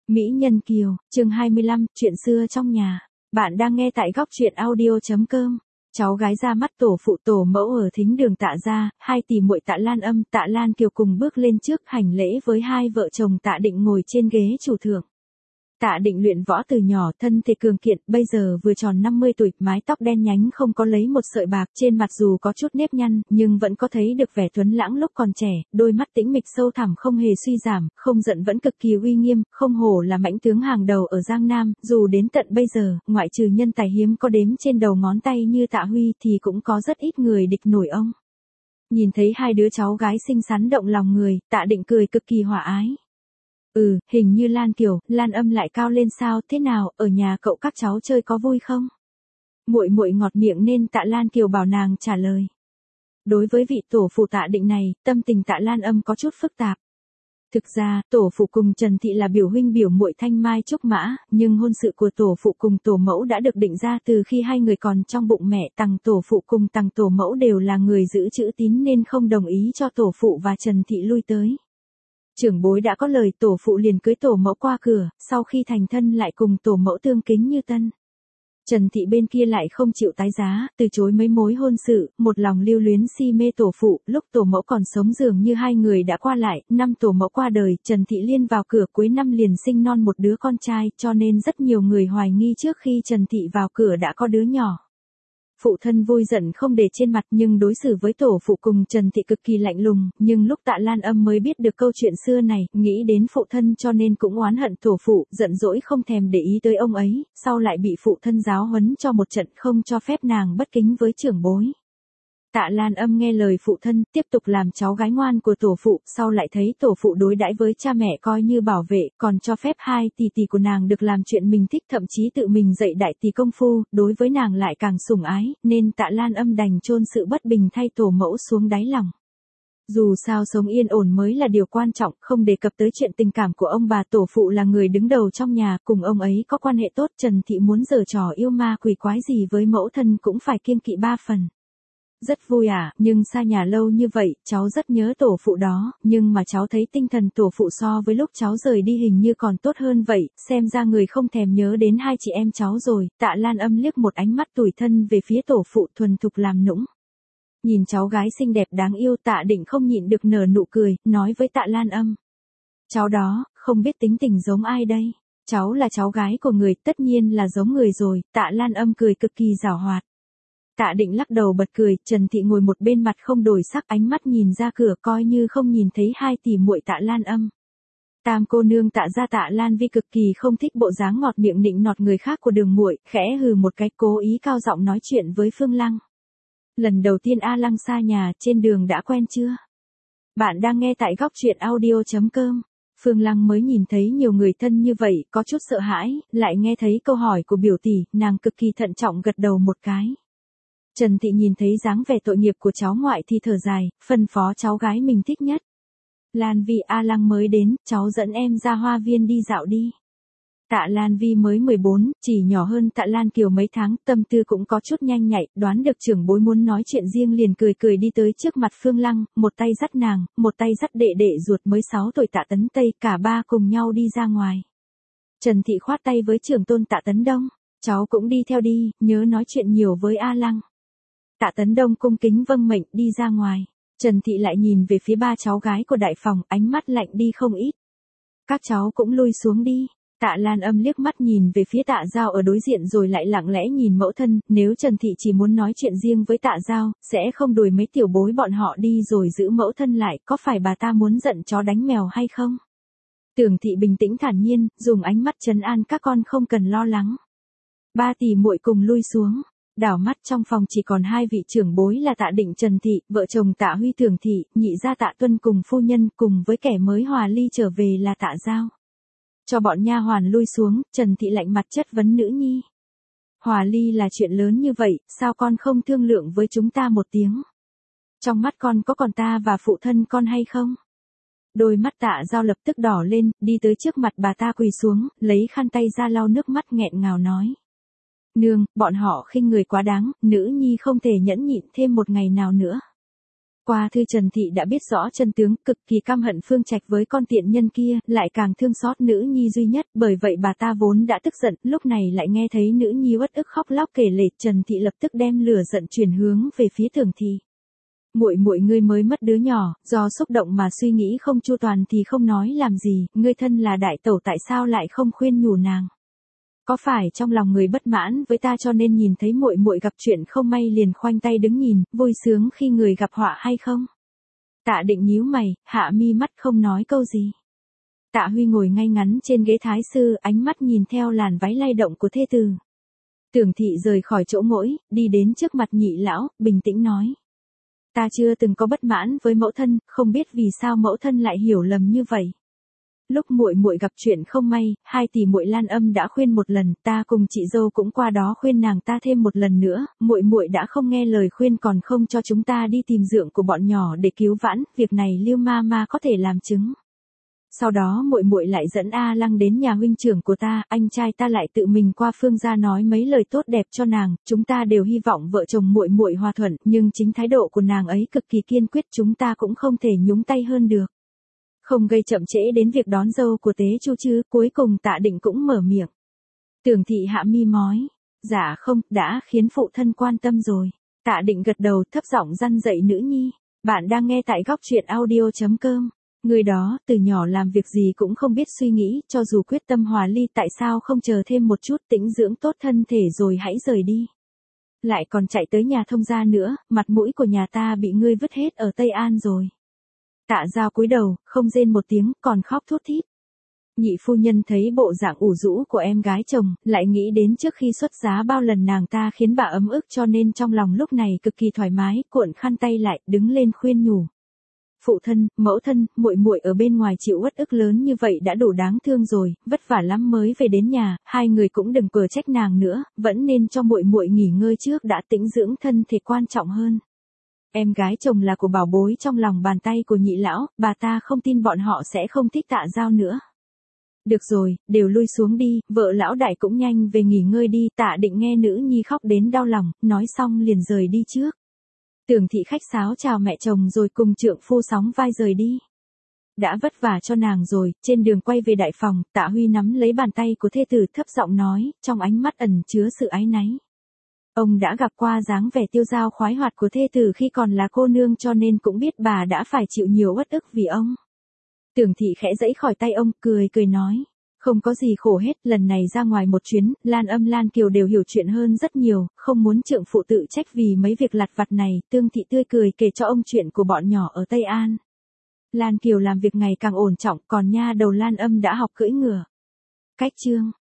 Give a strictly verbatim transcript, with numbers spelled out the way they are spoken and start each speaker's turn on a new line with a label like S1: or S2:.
S1: Mỹ Nhân Kiều, chương hai mươi lăm, chuyện xưa trong nhà. Bạn đang nghe tại góc truyện audio.com. Cháu gái ra mắt tổ phụ tổ mẫu ở thính đường Tạ gia, hai tỷ muội Tạ Lan Âm, Tạ Lan Kiều cùng bước lên trước hành lễ với hai vợ chồng Tạ Định ngồi trên ghế chủ thượng. Tạ Định luyện võ từ nhỏ, thân thể cường kiện, bây giờ vừa tròn năm mươi tuổi, mái tóc đen nhánh không có lấy một sợi bạc, trên mặt dù có chút nếp nhăn, nhưng vẫn có thấy được vẻ tuấn lãng lúc còn trẻ, đôi mắt tĩnh mịch sâu thẳm không hề suy giảm, không giận vẫn cực kỳ uy nghiêm, không hổ là mãnh tướng hàng đầu ở Giang Nam, dù đến tận bây giờ, ngoại trừ nhân tài hiếm có đếm trên đầu ngón tay như Tạ Huy thì cũng có rất ít người địch nổi ông. Nhìn thấy hai đứa cháu gái xinh xắn động lòng người, Tạ Định cười cực kỳ hòa ái. Ừ, hình như Lan Kiều, Lan Âm lại cao lên sao, thế nào, ở nhà cậu các cháu chơi có vui không? Muội muội ngọt miệng nên Tạ Lan Kiều bảo nàng trả lời. Đối với vị tổ phụ Tạ Định này, tâm tình Tạ Lan Âm có chút phức tạp. Thực ra, tổ phụ cùng Trần Thị là biểu huynh biểu muội thanh mai trúc mã, nhưng hôn sự của tổ phụ cùng tổ mẫu đã được định ra từ khi hai người còn trong bụng mẹ. Tằng tổ phụ cùng tằng tổ mẫu đều là người giữ chữ tín nên không đồng ý cho tổ phụ và Trần Thị lui tới. Trưởng bối đã có lời, tổ phụ liền cưới tổ mẫu qua cửa, sau khi thành thân lại cùng tổ mẫu tương kính như tân. Trần Thị bên kia lại không chịu tái giá, từ chối mấy mối hôn sự, một lòng lưu luyến si mê tổ phụ, lúc tổ mẫu còn sống dường như hai người đã qua lại, năm tổ mẫu qua đời, Trần Thị liên vào cửa cuối năm liền sinh non một đứa con trai, cho nên rất nhiều người hoài nghi trước khi Trần Thị vào cửa đã có đứa nhỏ. Phụ thân vui giận không để trên mặt nhưng đối xử với tổ phụ cùng Trần Thị cực kỳ lạnh lùng, nhưng lúc Tạ Lan Âm mới biết được câu chuyện xưa này, nghĩ đến phụ thân cho nên cũng oán hận tổ phụ, giận dỗi không thèm để ý tới ông ấy, sau lại bị phụ thân giáo huấn cho một trận không cho phép nàng bất kính với trưởng bối. Tạ Lan Âm nghe lời phụ thân, tiếp tục làm cháu gái ngoan của tổ phụ, sau lại thấy tổ phụ đối đãi với cha mẹ coi như bảo vệ, còn cho phép hai tỷ tỷ của nàng được làm chuyện mình thích, thậm chí tự mình dạy đại tỷ công phu, đối với nàng lại càng sủng ái, nên Tạ Lan Âm đành chôn sự bất bình thay tổ mẫu xuống đáy lòng. Dù sao sống yên ổn mới là điều quan trọng, không đề cập tới chuyện tình cảm của ông bà. Tổ phụ là người đứng đầu trong nhà, cùng ông ấy có quan hệ tốt, Trần Thị muốn giở trò yêu ma quỷ quái gì với mẫu thân cũng phải kiêng kỵ ba phần. Rất vui à, nhưng xa nhà lâu như vậy, cháu rất nhớ tổ phụ đó, nhưng mà cháu thấy tinh thần tổ phụ so với lúc cháu rời đi hình như còn tốt hơn vậy, xem ra người không thèm nhớ đến hai chị em cháu rồi. Tạ Lan Âm liếc một ánh mắt tủi thân về phía tổ phụ, thuần thục làm nũng. Nhìn cháu gái xinh đẹp đáng yêu, Tạ Định không nhịn được nở nụ cười, nói với Tạ Lan Âm. Cháu đó, không biết tính tình giống ai đây? Cháu là cháu gái của người, tất nhiên là giống người rồi. Tạ Lan Âm cười cực kỳ giảo hoạt. Tạ Định lắc đầu bật cười, Trần Thị ngồi một bên mặt không đổi sắc, ánh mắt nhìn ra cửa coi như không nhìn thấy hai tỷ muội Tạ Lan Âm. Tam cô nương Tạ gia Tạ Lan Vi cực kỳ không thích bộ dáng ngọt miệng nịnh nọt người khác của Đường muội, khẽ hừ một cái, cố ý cao giọng nói chuyện với Phương Lăng. Lần đầu tiên A Lăng xa nhà, trên đường đã quen chưa? Bạn đang nghe tại góc truyện audio.com. Phương Lăng mới nhìn thấy nhiều người thân như vậy, có chút sợ hãi, lại nghe thấy câu hỏi của biểu tỷ, nàng cực kỳ thận trọng gật đầu một cái. Trần Thị nhìn thấy dáng vẻ tội nghiệp của cháu ngoại thì thở dài, phân phó cháu gái mình thích nhất. Lan Vi, A Lăng mới đến, cháu dẫn em ra hoa viên đi dạo đi. Tạ Lan Vi mới mười bốn, chỉ nhỏ hơn Tạ Lan Kiều mấy tháng, tâm tư cũng có chút nhanh nhạy, đoán được trưởng bối muốn nói chuyện riêng liền cười cười đi tới trước mặt Phương Lăng, một tay dắt nàng, một tay dắt đệ đệ ruột mới sáu tuổi Tạ Tấn Tây, cả ba cùng nhau đi ra ngoài. Trần Thị khoát tay với trưởng tôn Tạ Tấn Đông, cháu cũng đi theo đi, nhớ nói chuyện nhiều với A Lăng. Tạ Tấn Đông cung kính vâng mệnh đi ra ngoài. Trần Thị lại nhìn về phía ba cháu gái của đại phòng, ánh mắt lạnh đi không ít. Các cháu cũng lui xuống đi. Tạ Lan Âm liếc mắt nhìn về phía Tạ Giao ở đối diện rồi lại lặng lẽ nhìn mẫu thân, nếu Trần Thị chỉ muốn nói chuyện riêng với Tạ Giao, sẽ không đuổi mấy tiểu bối bọn họ đi rồi giữ mẫu thân lại, có phải bà ta muốn giận chó đánh mèo hay không? Tưởng Thị bình tĩnh thản nhiên, dùng ánh mắt trấn an các con không cần lo lắng. Ba tỷ muội cùng lui xuống. Đảo mắt trong phòng chỉ còn hai vị trưởng bối là Tạ Định Trần Thị, vợ chồng Tạ Huy Thường Thị, nhị gia Tạ Tuân cùng phu nhân, cùng với kẻ mới hòa ly trở về là Tạ Giao. Cho bọn nha hoàn lui xuống, Trần Thị lạnh mặt chất vấn nữ nhi. Hòa ly là chuyện lớn như vậy, sao con không thương lượng với chúng ta một tiếng? Trong mắt con có còn ta và phụ thân con hay không? Đôi mắt Tạ Giao lập tức đỏ lên, đi tới trước mặt bà ta quỳ xuống, lấy khăn tay ra lau nước mắt nghẹn ngào nói. Nương, bọn họ khinh người quá đáng, nữ nhi không thể nhẫn nhịn thêm một ngày nào nữa. Qua thư Trần Thị đã biết rõ chân tướng, cực kỳ căm hận Phương Trạch với con tiện nhân kia, lại càng thương xót nữ nhi duy nhất, bởi vậy bà ta vốn đã tức giận, lúc này lại nghe thấy nữ nhi uất ức khóc lóc kể lể, Trần Thị lập tức đem lửa giận chuyển hướng về phía Tưởng Thị. Muội muội ngươi mới mất đứa nhỏ, do xúc động mà suy nghĩ không chu toàn thì không nói làm gì, ngươi thân là đại tẩu tại sao lại không khuyên nhủ nàng? Có phải trong lòng người bất mãn với ta cho nên nhìn thấy muội muội gặp chuyện không may liền khoanh tay đứng nhìn, vui sướng khi người gặp họa hay không? Tạ Định nhíu mày, hạ mi mắt không nói câu gì. Tạ Huy ngồi ngay ngắn trên ghế thái sư, ánh mắt nhìn theo làn váy lay động của thê tử. Tưởng Thị rời khỏi chỗ ngồi, đi đến trước mặt Nhị lão, bình tĩnh nói: Ta chưa từng có bất mãn với mẫu thân, không biết vì sao mẫu thân lại hiểu lầm như vậy. Lúc muội muội gặp chuyện không may, hai tỷ muội Lan Âm đã khuyên một lần, ta cùng chị dâu cũng qua đó khuyên nàng ta thêm một lần nữa, muội muội đã không nghe lời khuyên còn không cho chúng ta đi tìm dượng của bọn nhỏ để cứu vãn, việc này Lưu ma ma có thể làm chứng. Sau đó muội muội lại dẫn A Lăng đến nhà huynh trưởng của ta, anh trai ta lại tự mình qua Phương gia nói mấy lời tốt đẹp cho nàng, chúng ta đều hy vọng vợ chồng muội muội hòa thuận, nhưng chính thái độ của nàng ấy cực kỳ kiên quyết, chúng ta cũng không thể nhúng tay hơn được. Không gây chậm trễ đến việc đón dâu của Tế Chu chứ, cuối cùng Tạ Định cũng mở miệng. Tưởng Thị hạ mi mói, dạ không, đã khiến phụ thân quan tâm rồi. Tạ Định gật đầu, thấp giọng răn dạy nữ nhi, bạn đang nghe tại góc truyện audio chấm com. Người đó, từ nhỏ làm việc gì cũng không biết suy nghĩ, cho dù quyết tâm hòa ly tại sao không chờ thêm một chút tĩnh dưỡng tốt thân thể rồi hãy rời đi. Lại còn chạy tới nhà thông gia nữa, mặt mũi của nhà ta bị ngươi vứt hết ở Tây An rồi. Tạ Giao cúi đầu, không rên một tiếng, còn khóc thút thít. Nhị phu nhân thấy bộ dạng ủ rũ của em gái chồng, lại nghĩ đến trước khi xuất giá bao lần nàng ta khiến bà ấm ức cho nên trong lòng lúc này cực kỳ thoải mái, cuộn khăn tay lại, đứng lên khuyên nhủ. Phụ thân, mẫu thân, muội muội ở bên ngoài chịu uất ức lớn như vậy đã đủ đáng thương rồi, vất vả lắm mới về đến nhà, hai người cũng đừng cờ trách nàng nữa, vẫn nên cho muội muội nghỉ ngơi trước đã, tĩnh dưỡng thân thể quan trọng hơn. Em gái chồng là của bảo bối trong lòng bàn tay của Nhị lão, bà ta không tin bọn họ sẽ không thích Tạ Giao nữa. Được rồi, đều lui xuống đi, vợ lão đại cũng nhanh về nghỉ ngơi đi, Tạ Định nghe nữ nhi khóc đến đau lòng, nói xong liền rời đi trước. Tưởng Thị khách sáo chào mẹ chồng rồi cùng trượng phu sóng vai rời đi. Đã vất vả cho nàng rồi, trên đường quay về đại phòng, Tạ Huy nắm lấy bàn tay của thê tử thấp giọng nói, trong ánh mắt ẩn chứa sự áy náy. Ông đã gặp qua dáng vẻ tiêu dao khoái hoạt của thê tử khi còn là cô nương cho nên cũng biết bà đã phải chịu nhiều uất ức vì ông. Tưởng Thị khẽ giãy khỏi tay ông, cười cười nói. Không có gì khổ hết, lần này ra ngoài một chuyến, Lan Âm Lan Kiều đều hiểu chuyện hơn rất nhiều, không muốn trượng phụ tự trách vì mấy việc lặt vặt này, Tương Thị tươi cười kể cho ông chuyện của bọn nhỏ ở Tây An. Lan Kiều làm việc ngày càng ổn trọng, còn nha đầu Lan Âm đã học cưỡi ngựa. Cách chương